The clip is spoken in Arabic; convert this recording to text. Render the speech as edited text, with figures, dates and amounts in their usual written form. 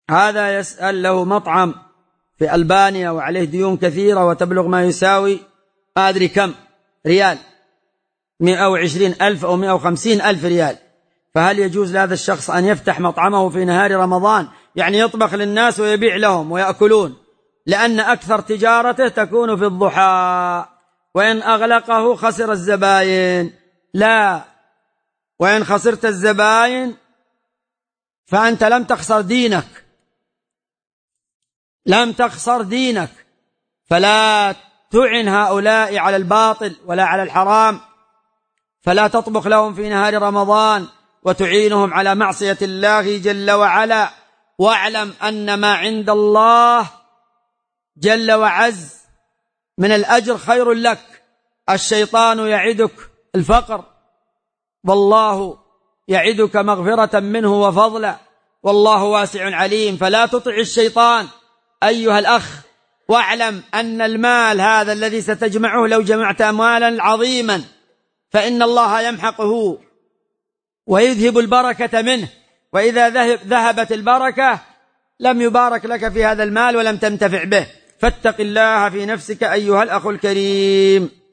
هذا يسأل له مطعم في ألبانيا وعليه ديون كثيرة وتبلغ ما يساوي ما أدري كم ريال، 120,000 أو 150,000 ريال. فهل يجوز لهذا الشخص أن يفتح مطعمه في نهار رمضان، يعني يطبخ للناس ويبيع لهم ويأكلون، لأن أكثر تجارته تكون في الضحى، وإن أغلقه خسر الزباين؟ لا، وإن خسرت الزباين فأنت لم تخسر دينك، لم تخسر دينك. فلا تعن هؤلاء على الباطل ولا على الحرام، فلا تطبخ لهم في نهار رمضان وتعينهم على معصية الله جل وعلا. واعلم أن ما عند الله جل وعز من الأجر خير لك. الشيطان يعدك الفقر، والله يعدك مغفرة منه وفضلا، والله واسع عليم. فلا تطع الشيطان أيها الأخ، واعلم أن المال هذا الذي ستجمعه لو جمعت أموالا عظيما فإن الله يمحقه ويذهب البركة منه، وإذا ذهبت البركة لم يبارك لك في هذا المال ولم تنتفع به. فاتق الله في نفسك أيها الأخ الكريم.